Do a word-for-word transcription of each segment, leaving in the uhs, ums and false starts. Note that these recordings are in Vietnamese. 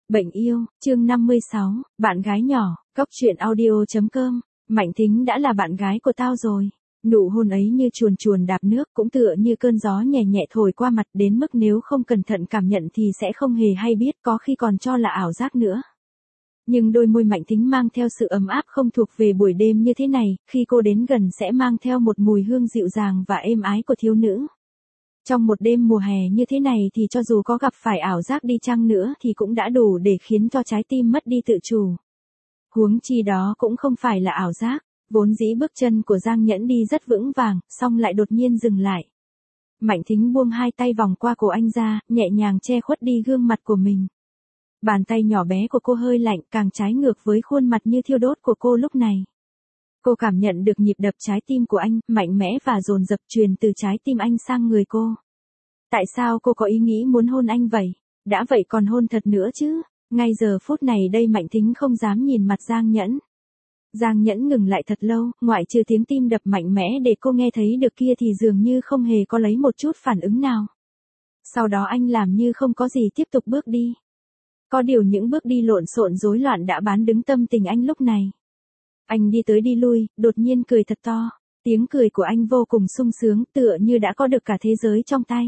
Bệnh yêu, chương năm mươi sáu, bạn gái nhỏ, Cóc truyện audio.com, Mạnh Thính đã là bạn gái của tao rồi. Nụ hôn ấy như chuồn chuồn đạp nước, cũng tựa như cơn gió nhẹ nhẹ thổi qua mặt, đến mức nếu không cẩn thận cảm nhận thì sẽ không hề hay biết, có khi còn cho là ảo giác nữa. Nhưng đôi môi Mạnh Thính mang theo sự ấm áp không thuộc về buổi đêm như thế này, khi cô đến gần sẽ mang theo một mùi hương dịu dàng và êm ái của thiếu nữ. Trong một đêm mùa hè như thế này thì cho dù có gặp phải ảo giác đi chăng nữa thì cũng đã đủ để khiến cho trái tim mất đi tự chủ. Huống chi đó cũng không phải là ảo giác, vốn dĩ bước chân của Giang Nhẫn đi rất vững vàng, song lại đột nhiên dừng lại. Mạnh Thính buông hai tay vòng qua cổ anh ra, nhẹ nhàng che khuất đi gương mặt của mình. Bàn tay nhỏ bé của cô hơi lạnh, càng trái ngược với khuôn mặt như thiêu đốt của cô lúc này. Cô cảm nhận được nhịp đập trái tim của anh, mạnh mẽ và dồn dập truyền từ trái tim anh sang người cô. Tại sao cô có ý nghĩ muốn hôn anh vậy? Đã vậy còn hôn thật nữa chứ? Ngay giờ phút này đây Mạnh Thính không dám nhìn mặt Giang Nhẫn. Giang Nhẫn ngừng lại thật lâu, ngoại trừ tiếng tim đập mạnh mẽ để cô nghe thấy được kia thì dường như không hề có lấy một chút phản ứng nào. Sau đó anh làm như không có gì tiếp tục bước đi. Có điều những bước đi lộn xộn rối loạn đã bán đứng tâm tình anh lúc này. Anh đi tới đi lui, đột nhiên cười thật to. Tiếng cười của anh vô cùng sung sướng, tựa như đã có được cả thế giới trong tay.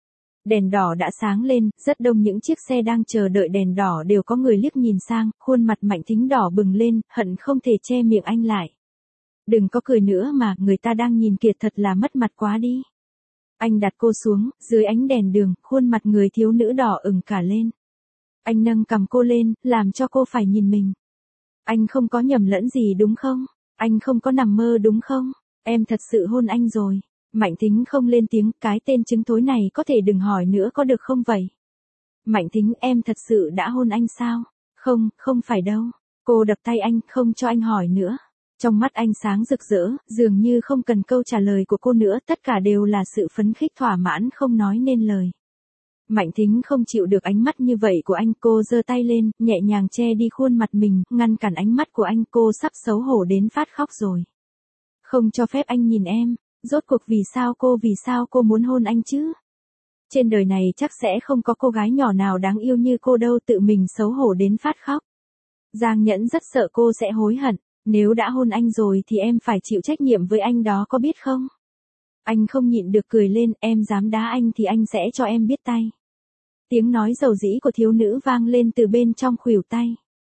Đèn đỏ đã sáng lên, rất đông những chiếc xe đang chờ đợi đèn đỏ đều có người liếc nhìn sang, khuôn mặt Mạnh Thính đỏ bừng lên, hận không thể che miệng anh lại. Đừng có cười nữa mà, người ta đang nhìn kìa, thật là mất mặt quá đi. Anh đặt cô xuống, dưới ánh đèn đường, khuôn mặt người thiếu nữ đỏ ửng cả lên. Anh nâng cằm cô lên, làm cho cô phải nhìn mình. Anh không có nhầm lẫn gì đúng không? Anh không có nằm mơ đúng không? Em thật sự hôn anh rồi. Mạnh Thính không lên tiếng, cái tên trứng thối này có thể đừng hỏi nữa có được không vậy? Mạnh Thính, em thật sự đã hôn anh sao? Không, không phải đâu. Cô đập tay anh, không cho anh hỏi nữa. Trong mắt anh sáng rực rỡ, dường như không cần câu trả lời của cô nữa, tất cả đều là sự phấn khích thỏa mãn không nói nên lời. Mạnh Thính không chịu được ánh mắt như vậy của anh, cô giơ tay lên, nhẹ nhàng che đi khuôn mặt mình, ngăn cản ánh mắt của anh, cô sắp xấu hổ đến phát khóc rồi. Không cho phép anh nhìn em, rốt cuộc vì sao cô vì sao cô muốn hôn anh chứ? Trên đời này chắc sẽ không có cô gái nhỏ nào đáng yêu như cô đâu, tự mình xấu hổ đến phát khóc. Giang Nhẫn rất sợ cô sẽ hối hận, nếu đã hôn anh rồi thì em phải chịu trách nhiệm với anh đó có biết không? Anh không nhịn được cười lên, em dám đá anh thì anh sẽ cho em biết tay. Tiếng nói dầu dĩ của thiếu nữ vang lên từ bên trong khuỷu tay.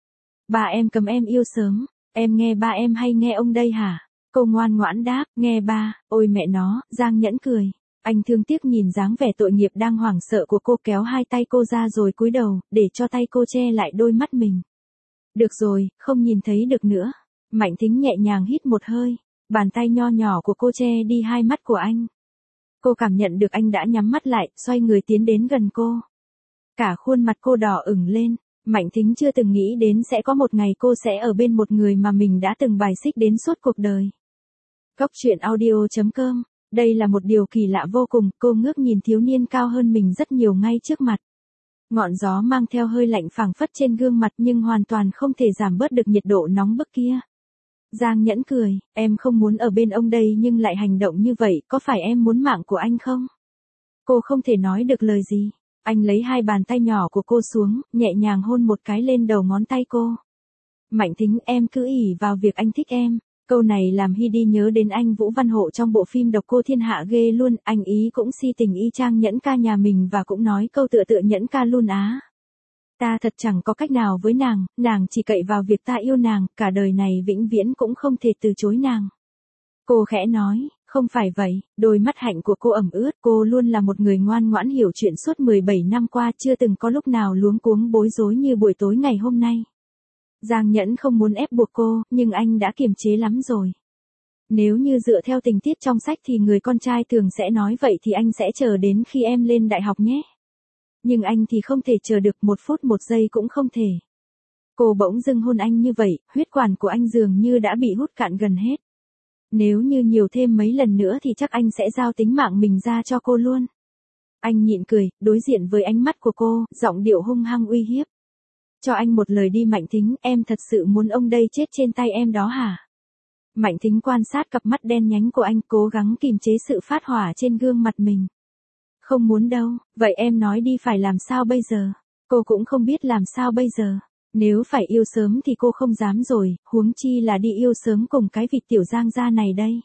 Ba em cầm em yêu sớm, em nghe ba em hay nghe ông đây hả? Cô ngoan ngoãn đáp, nghe ba. Ôi mẹ nó, Giang Nhẫn cười. Anh thương tiếc nhìn dáng vẻ tội nghiệp đang hoảng sợ của cô, kéo hai tay cô ra rồi cúi đầu, để cho tay cô che lại đôi mắt mình. Được rồi, không nhìn thấy được nữa. Mạnh Thính nhẹ nhàng hít một hơi, bàn tay nho nhỏ của cô che đi hai mắt của anh. Cô cảm nhận được anh đã nhắm mắt lại, xoay người tiến đến gần cô. Cả khuôn mặt cô đỏ ửng lên, Mạnh Thính chưa từng nghĩ đến sẽ có một ngày cô sẽ ở bên một người mà mình đã từng bài xích đến suốt cuộc đời. Cóc truyện audio.com, đây là một điều kỳ lạ vô cùng, cô ngước nhìn thiếu niên cao hơn mình rất nhiều ngay trước mặt. Ngọn gió mang theo hơi lạnh phảng phất trên gương mặt nhưng hoàn toàn không thể giảm bớt được nhiệt độ nóng bức kia. Giang Nhẫn cười, em không muốn ở bên ông đây nhưng lại hành động như vậy, có phải em muốn mạng của anh không? Cô không thể nói được lời gì. Anh lấy hai bàn tay nhỏ của cô xuống, nhẹ nhàng hôn một cái lên đầu ngón tay cô. Mạnh Thính, em cứ ỷ vào việc anh thích em. Câu này làm Hy đi nhớ đến anh Vũ Văn Hộ trong bộ phim Độc Cô Thiên Hạ ghê luôn, anh ý cũng si tình y chang Nhẫn ca nhà mình và cũng nói câu tựa tựa Nhẫn ca luôn á. Ta thật chẳng có cách nào với nàng, nàng chỉ cậy vào việc ta yêu nàng, cả đời này vĩnh viễn cũng không thể từ chối nàng. Cô khẽ nói, không phải vậy, đôi mắt hạnh của cô ẩm ướt, cô luôn là một người ngoan ngoãn hiểu chuyện suốt mười bảy năm qua, chưa từng có lúc nào luống cuống bối rối như buổi tối ngày hôm nay. Giang Nhẫn không muốn ép buộc cô, nhưng anh đã kiềm chế lắm rồi. Nếu như dựa theo tình tiết trong sách thì người con trai thường sẽ nói vậy thì anh sẽ chờ đến khi em lên đại học nhé. Nhưng anh thì không thể chờ được một phút một giây cũng không thể. Cô bỗng dưng hôn anh như vậy, huyết quản của anh dường như đã bị hút cạn gần hết. Nếu như nhiều thêm mấy lần nữa thì chắc anh sẽ giao tính mạng mình ra cho cô luôn. Anh nhịn cười, đối diện với ánh mắt của cô, giọng điệu hung hăng uy hiếp. Cho anh một lời đi Mạnh Thính, em thật sự muốn ông đây chết trên tay em đó hả? Mạnh Thính quan sát cặp mắt đen nhánh của anh, cố gắng kìm chế sự phát hỏa trên gương mặt mình. Không muốn đâu, vậy em nói đi phải làm sao bây giờ? Cô cũng không biết làm sao bây giờ. Nếu phải yêu sớm thì cô không dám rồi, huống chi là đi yêu sớm cùng cái vịt tiểu Giang gia này đây.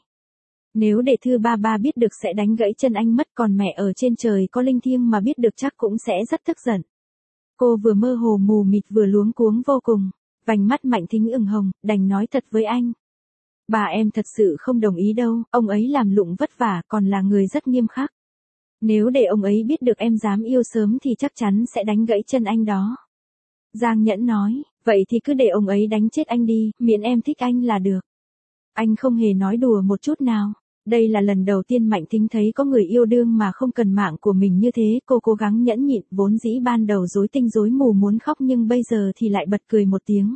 Nếu để Thư ba ba biết được sẽ đánh gãy chân anh mất, còn mẹ ở trên trời có linh thiêng mà biết được chắc cũng sẽ rất tức giận. Cô vừa mơ hồ mù mịt vừa luống cuống vô cùng, vành mắt Mạnh Thính ửng hồng, đành nói thật với anh. Bà em thật sự không đồng ý đâu, ông ấy làm lụng vất vả còn là người rất nghiêm khắc. Nếu để ông ấy biết được em dám yêu sớm thì chắc chắn sẽ đánh gãy chân anh đó. Giang Nhẫn nói, vậy thì cứ để ông ấy đánh chết anh đi, miễn em thích anh là được. Anh không hề nói đùa một chút nào. Đây là lần đầu tiên Mạnh Thính thấy có người yêu đương mà không cần mạng của mình như thế. Cô cố gắng nhẫn nhịn, vốn dĩ ban đầu rối tinh rối mù muốn khóc nhưng bây giờ thì lại bật cười một tiếng.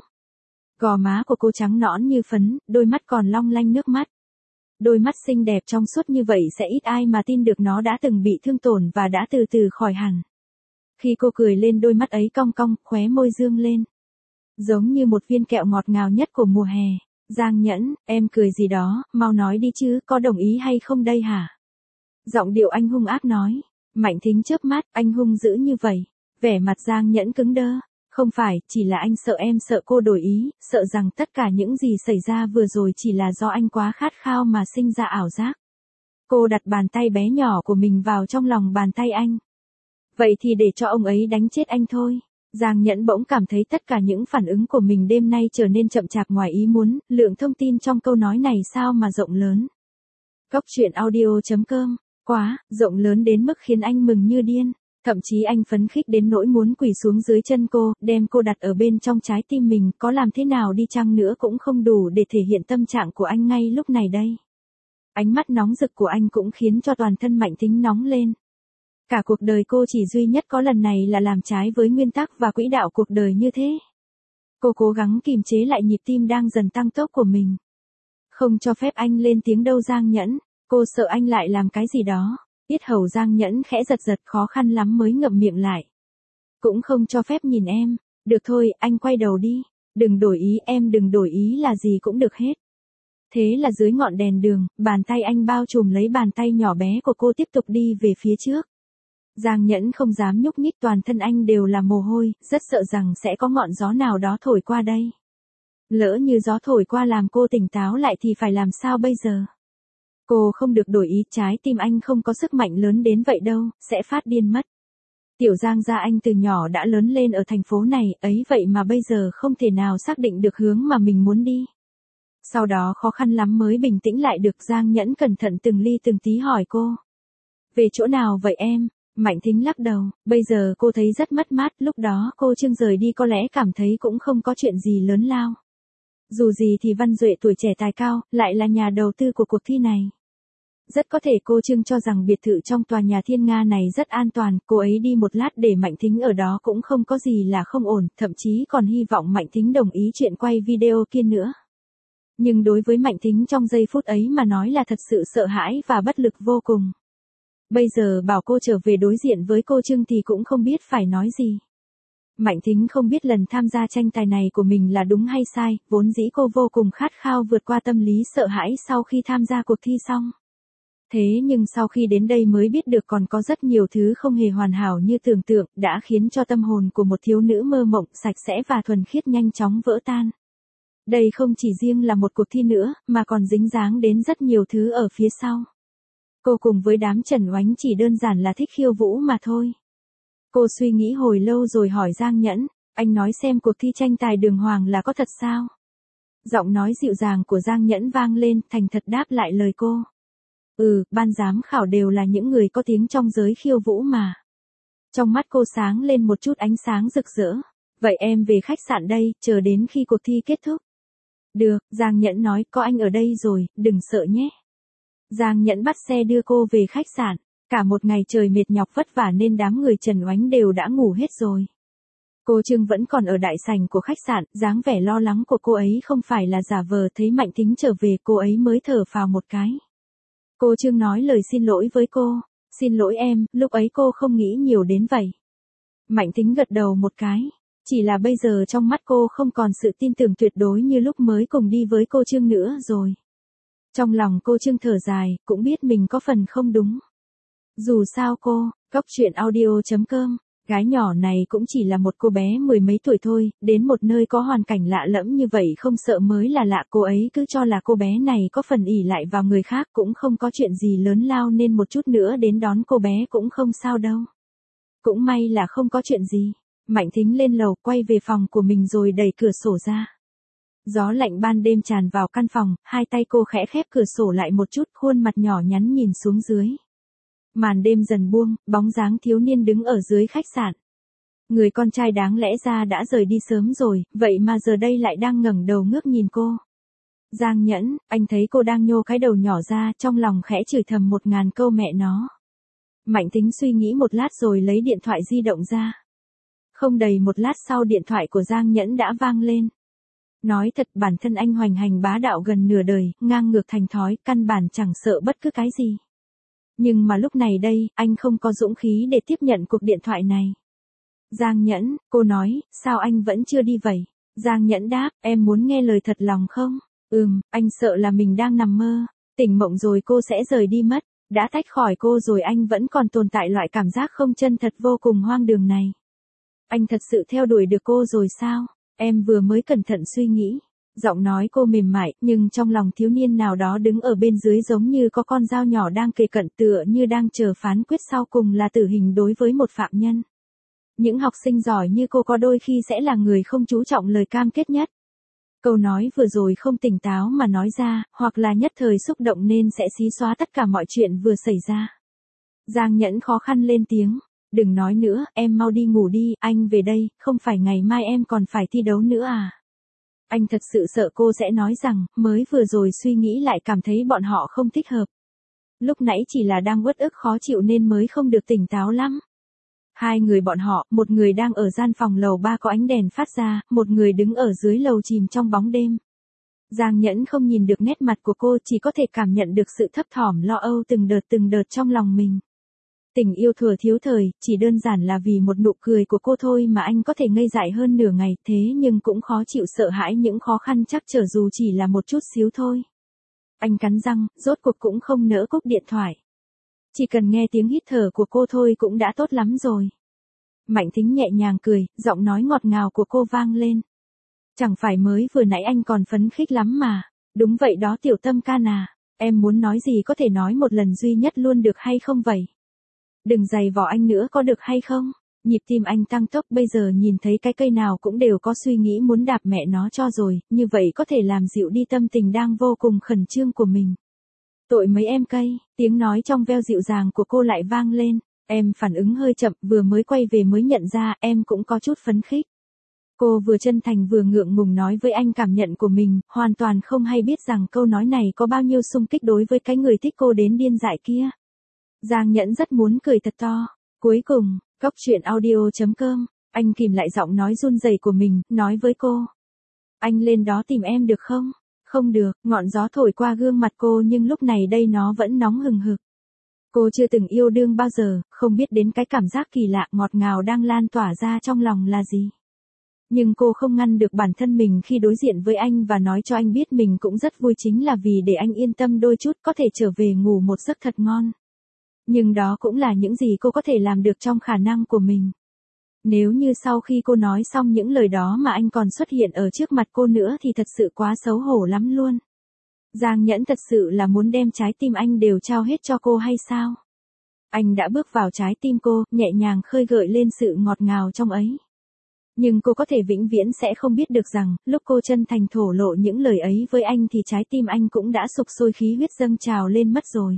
Gò má của cô trắng nõn như phấn, đôi mắt còn long lanh nước mắt. Đôi mắt xinh đẹp trong suốt như vậy sẽ ít ai mà tin được nó đã từng bị thương tổn và đã từ từ khỏi hẳn. Khi cô cười lên đôi mắt ấy cong cong, khóe môi dương lên. Giống như một viên kẹo ngọt ngào nhất của mùa hè. Giang Nhẫn, em cười gì đó, mau nói đi chứ, có đồng ý hay không đây hả? Giọng điệu anh hung ác nói. Mạnh Thính chớp mắt, anh hung dữ như vậy. Vẻ mặt Giang Nhẫn cứng đơ. Không phải, chỉ là anh sợ em sợ cô đổi ý, sợ rằng tất cả những gì xảy ra vừa rồi chỉ là do anh quá khát khao mà sinh ra ảo giác. Cô đặt bàn tay bé nhỏ của mình vào trong lòng bàn tay anh. Vậy thì để cho ông ấy đánh chết anh thôi. Giang Nhẫn bỗng cảm thấy tất cả những phản ứng của mình đêm nay trở nên chậm chạp ngoài ý muốn, lượng thông tin trong câu nói này sao mà rộng lớn. Cốc truyện audio chấm com, quá, rộng lớn đến mức khiến anh mừng như điên. Thậm chí anh phấn khích đến nỗi muốn quỳ xuống dưới chân cô, đem cô đặt ở bên trong trái tim mình, có làm thế nào đi chăng nữa cũng không đủ để thể hiện tâm trạng của anh ngay lúc này đây. Ánh mắt nóng rực của anh cũng khiến cho toàn thân Mạnh Thính nóng lên. Cả cuộc đời cô chỉ duy nhất có lần này là làm trái với nguyên tắc và quỹ đạo cuộc đời như thế. Cô cố gắng kìm chế lại nhịp tim đang dần tăng tốc của mình. Không cho phép anh lên tiếng đâu Giang Nhẫn, cô sợ anh lại làm cái gì đó. Yết hầu Giang Nhẫn khẽ giật giật, khó khăn lắm mới ngậm miệng lại. Cũng không cho phép nhìn em. Được thôi, anh quay đầu đi. Đừng đổi ý, em đừng đổi ý là gì cũng được hết. Thế là dưới ngọn đèn đường, bàn tay anh bao trùm lấy bàn tay nhỏ bé của cô tiếp tục đi về phía trước. Giang Nhẫn không dám nhúc nhích, toàn thân anh đều là mồ hôi, rất sợ rằng sẽ có ngọn gió nào đó thổi qua đây. Lỡ như gió thổi qua làm cô tỉnh táo lại thì phải làm sao bây giờ? Cô không được đổi ý, trái tim anh không có sức mạnh lớn đến vậy đâu, sẽ phát điên mất. Tiểu Giang gia anh từ nhỏ đã lớn lên ở thành phố này, ấy vậy mà bây giờ không thể nào xác định được hướng mà mình muốn đi. Sau đó khó khăn lắm mới bình tĩnh lại được. Giang Nhẫn cẩn thận từng ly từng tí hỏi cô. Về chỗ nào vậy em? Mạnh Thính lắc đầu, bây giờ cô thấy rất mất mát, lúc đó cô Trương rời đi có lẽ cảm thấy cũng không có chuyện gì lớn lao. Dù gì thì Văn Duệ tuổi trẻ tài cao, lại là nhà đầu tư của cuộc thi này. Rất có thể cô Trương cho rằng biệt thự trong tòa nhà Thiên Nga này rất an toàn, cô ấy đi một lát để Mạnh Thính ở đó cũng không có gì là không ổn, thậm chí còn hy vọng Mạnh Thính đồng ý chuyện quay video kia nữa. Nhưng đối với Mạnh Thính trong giây phút ấy mà nói là thật sự sợ hãi và bất lực vô cùng. Bây giờ bảo cô trở về đối diện với cô Trương thì cũng không biết phải nói gì. Mạnh Thính không biết lần tham gia tranh tài này của mình là đúng hay sai, vốn dĩ cô vô cùng khát khao vượt qua tâm lý sợ hãi sau khi tham gia cuộc thi xong. Thế nhưng sau khi đến đây mới biết được còn có rất nhiều thứ không hề hoàn hảo như tưởng tượng, đã khiến cho tâm hồn của một thiếu nữ mơ mộng, sạch sẽ và thuần khiết nhanh chóng vỡ tan. Đây không chỉ riêng là một cuộc thi nữa, mà còn dính dáng đến rất nhiều thứ ở phía sau. Cô cùng với đám Trần Oánh chỉ đơn giản là thích khiêu vũ mà thôi. Cô suy nghĩ hồi lâu rồi hỏi Giang Nhẫn, anh nói xem cuộc thi tranh tài đường hoàng là có thật sao? Giọng nói dịu dàng của Giang Nhẫn vang lên, thành thật đáp lại lời cô. Ừ, ban giám khảo đều là những người có tiếng trong giới khiêu vũ mà. Trong mắt cô sáng lên một chút ánh sáng rực rỡ. Vậy em về khách sạn đây, chờ đến khi cuộc thi kết thúc. Được, Giang Nhẫn nói, có anh ở đây rồi, đừng sợ nhé. Giang Nhẫn bắt xe đưa cô về khách sạn. Cả một ngày trời mệt nhọc vất vả nên đám người Trần Oánh đều đã ngủ hết rồi. Cô Trương vẫn còn ở đại sảnh của khách sạn, dáng vẻ lo lắng của cô ấy không phải là giả vờ, thấy Mạnh Thính trở về cô ấy mới thở phào một cái. Cô Trương nói lời xin lỗi với cô, xin lỗi em, lúc ấy cô không nghĩ nhiều đến vậy. Mạnh Thính gật đầu một cái, chỉ là bây giờ trong mắt cô không còn sự tin tưởng tuyệt đối như lúc mới cùng đi với cô Trương nữa rồi. Trong lòng cô Trương thở dài, cũng biết mình có phần không đúng. Dù sao cô, cốc truyện audio chấm com Gái nhỏ này cũng chỉ là một cô bé mười mấy tuổi thôi, đến một nơi có hoàn cảnh lạ lẫm như vậy không sợ mới là lạ, cô ấy cứ cho là cô bé này có phần ỷ lại vào người khác, cũng không có chuyện gì lớn lao nên một chút nữa đến đón cô bé cũng không sao đâu. Cũng may là không có chuyện gì. Mạnh Thính lên lầu quay về phòng của mình rồi đẩy cửa sổ ra. Gió lạnh ban đêm tràn vào căn phòng, hai tay cô khẽ khép cửa sổ lại một chút, khuôn mặt nhỏ nhắn nhìn xuống dưới. Màn đêm dần buông, bóng dáng thiếu niên đứng ở dưới khách sạn. Người con trai đáng lẽ ra đã rời đi sớm rồi, vậy mà giờ đây lại đang ngẩng đầu ngước nhìn cô. Giang Nhẫn, anh thấy cô đang nhô cái đầu nhỏ ra, trong lòng khẽ chửi thầm một ngàn câu mẹ nó. Mạnh Thính suy nghĩ một lát rồi lấy điện thoại di động ra. Không đầy một lát sau điện thoại của Giang Nhẫn đã vang lên. Nói thật bản thân anh hoành hành bá đạo gần nửa đời, ngang ngược thành thói, căn bản chẳng sợ bất cứ cái gì. Nhưng mà lúc này đây, anh không có dũng khí để tiếp nhận cuộc điện thoại này. Giang Nhẫn, cô nói, sao anh vẫn chưa đi vậy? Giang Nhẫn đáp, em muốn nghe lời thật lòng không? Ừm, anh sợ là mình đang nằm mơ. Tỉnh mộng rồi cô sẽ rời đi mất. Đã tách khỏi cô rồi anh vẫn còn tồn tại loại cảm giác không chân thật vô cùng hoang đường này. Anh thật sự theo đuổi được cô rồi sao? Em vừa mới cẩn thận suy nghĩ. Giọng nói cô mềm mại, nhưng trong lòng thiếu niên nào đó đứng ở bên dưới giống như có con dao nhỏ đang kề cận, tựa như đang chờ phán quyết sau cùng là tử hình đối với một phạm nhân. Những học sinh giỏi như cô có đôi khi sẽ là người không chú trọng lời cam kết nhất. Câu nói vừa rồi không tỉnh táo mà nói ra, hoặc là nhất thời xúc động nên sẽ xí xóa tất cả mọi chuyện vừa xảy ra. Giang Nhẫn khó khăn lên tiếng. Đừng nói nữa, em mau đi ngủ đi, anh về đây, không phải ngày mai em còn phải thi đấu nữa à? Anh thật sự sợ cô sẽ nói rằng, mới vừa rồi suy nghĩ lại cảm thấy bọn họ không thích hợp. Lúc nãy chỉ là đang uất ức khó chịu nên mới không được tỉnh táo lắm. Hai người bọn họ, một người đang ở gian phòng lầu ba có ánh đèn phát ra, một người đứng ở dưới lầu chìm trong bóng đêm. Giang Nhẫn không nhìn được nét mặt của cô, chỉ có thể cảm nhận được sự thấp thỏm lo âu từng đợt từng đợt trong lòng mình. Tình yêu thuở thiếu thời, chỉ đơn giản là vì một nụ cười của cô thôi mà anh có thể ngây dại hơn nửa ngày, thế nhưng cũng khó chịu sợ hãi những khó khăn chắc trở dù chỉ là một chút xíu thôi. Anh cắn răng, rốt cuộc cũng không nỡ cúp điện thoại. Chỉ cần nghe tiếng hít thở của cô thôi cũng đã tốt lắm rồi. Mạnh Thính nhẹ nhàng cười, giọng nói ngọt ngào của cô vang lên. Chẳng phải mới vừa nãy anh còn phấn khích lắm mà. Đúng vậy đó Tiểu Tâm Can à, em muốn nói gì có thể nói một lần duy nhất luôn được hay không vậy? Đừng giày vò anh nữa có được hay không? Nhịp tim anh tăng tốc, bây giờ nhìn thấy cái cây nào cũng đều có suy nghĩ muốn đạp mẹ nó cho rồi, như vậy có thể làm dịu đi tâm tình đang vô cùng khẩn trương của mình. Tội mấy em cây, tiếng nói trong veo dịu dàng của cô lại vang lên. Em phản ứng hơi chậm, vừa mới quay về mới nhận ra em cũng có chút phấn khích. Cô vừa chân thành vừa ngượng ngùng nói với anh cảm nhận của mình, hoàn toàn không hay biết rằng câu nói này có bao nhiêu xung kích đối với cái người thích cô đến điên dại kia. Giang Nhẫn rất muốn cười thật to. Cuối cùng, Cóc Truyện Audio chấm com, anh kìm lại giọng nói run rẩy của mình, nói với cô. Anh lên đó tìm em được không? Không được, ngọn gió thổi qua gương mặt cô nhưng lúc này đây nó vẫn nóng hừng hực. Cô chưa từng yêu đương bao giờ, không biết đến cái cảm giác kỳ lạ ngọt ngào đang lan tỏa ra trong lòng là gì. Nhưng cô không ngăn được bản thân mình khi đối diện với anh và nói cho anh biết mình cũng rất vui, chính là vì để anh yên tâm đôi chút, có thể trở về ngủ một giấc thật ngon. Nhưng đó cũng là những gì cô có thể làm được trong khả năng của mình. Nếu như sau khi cô nói xong những lời đó mà anh còn xuất hiện ở trước mặt cô nữa thì thật sự quá xấu hổ lắm luôn. Giang Nhẫn thật sự là muốn đem trái tim anh đều trao hết cho cô hay sao? Anh đã bước vào trái tim cô, nhẹ nhàng khơi gợi lên sự ngọt ngào trong ấy. Nhưng cô có thể vĩnh viễn sẽ không biết được rằng, lúc cô chân thành thổ lộ những lời ấy với anh thì trái tim anh cũng đã sục sôi khí huyết dâng trào lên mất rồi.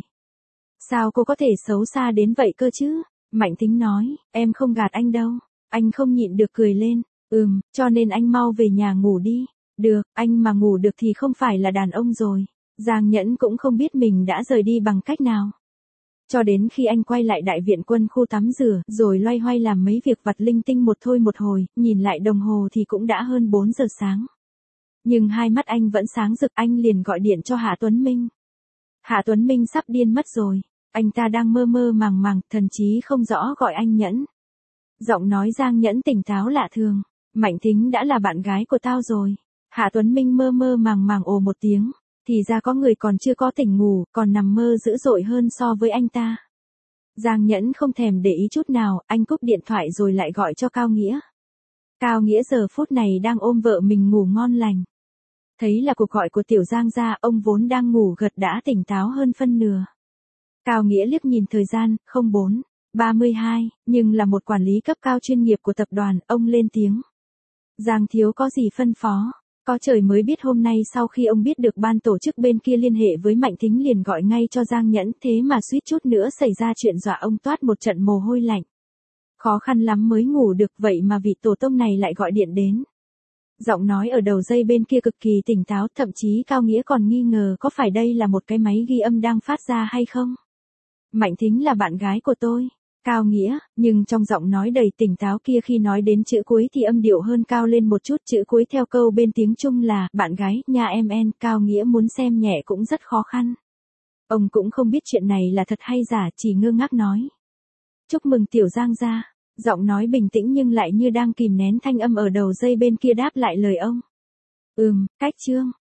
Sao cô có thể xấu xa đến vậy cơ chứ? Mạnh Thính nói, em không gạt anh đâu. Anh không nhịn được cười lên. Ừm, cho nên anh mau về nhà ngủ đi. Được, anh mà ngủ được thì không phải là đàn ông rồi. Giang Nhẫn cũng không biết mình đã rời đi bằng cách nào. Cho đến khi anh quay lại đại viện quân khu tắm rửa, rồi loay hoay làm mấy việc vặt linh tinh một thôi một hồi, nhìn lại đồng hồ thì cũng đã hơn bốn giờ sáng. Nhưng hai mắt anh vẫn sáng rực, anh liền gọi điện cho Hạ Tuấn Minh. Hạ Tuấn Minh sắp điên mất rồi. Anh ta đang mơ mơ màng màng, thần chí không rõ gọi anh Nhẫn. Giọng nói Giang Nhẫn tỉnh táo lạ thường. Mạnh Thính đã là bạn gái của tao rồi. Hạ Tuấn Minh mơ mơ màng màng ồ một tiếng. Thì ra có người còn chưa có tỉnh ngủ, còn nằm mơ dữ dội hơn so với anh ta. Giang Nhẫn không thèm để ý chút nào, anh cúp điện thoại rồi lại gọi cho Cao Nghĩa. Cao Nghĩa giờ phút này đang ôm vợ mình ngủ ngon lành. Thấy là cuộc gọi của Tiểu Giang gia, ông vốn đang ngủ gật đã tỉnh táo hơn phân nửa. Cao Nghĩa liếc nhìn thời gian, không bốn, ba mươi hai, nhưng là một quản lý cấp cao chuyên nghiệp của tập đoàn, ông lên tiếng. Giang thiếu có gì phân phó? Có trời mới biết hôm nay sau khi ông biết được ban tổ chức bên kia liên hệ với Mạnh Thính liền gọi ngay cho Giang Nhẫn, thế mà suýt chút nữa xảy ra chuyện dọa ông toát một trận mồ hôi lạnh. Khó khăn lắm mới ngủ được, vậy mà vị tổ tông này lại gọi điện đến. Giọng nói ở đầu dây bên kia cực kỳ tỉnh táo, thậm chí Cao Nghĩa còn nghi ngờ có phải đây là một cái máy ghi âm đang phát ra hay không. Mạnh Thính là bạn gái của tôi. Cao Nghĩa, nhưng trong giọng nói đầy tỉnh táo kia khi nói đến chữ cuối thì âm điệu hơn cao lên một chút, chữ cuối theo câu bên tiếng Trung là, bạn gái, nhà em en, Cao Nghĩa muốn xem nhẹ cũng rất khó khăn. Ông cũng không biết chuyện này là thật hay giả, chỉ ngơ ngác nói. Chúc mừng Tiểu Giang gia. Giọng nói bình tĩnh nhưng lại như đang kìm nén thanh âm ở đầu dây bên kia đáp lại lời ông. Ừm, cách chương.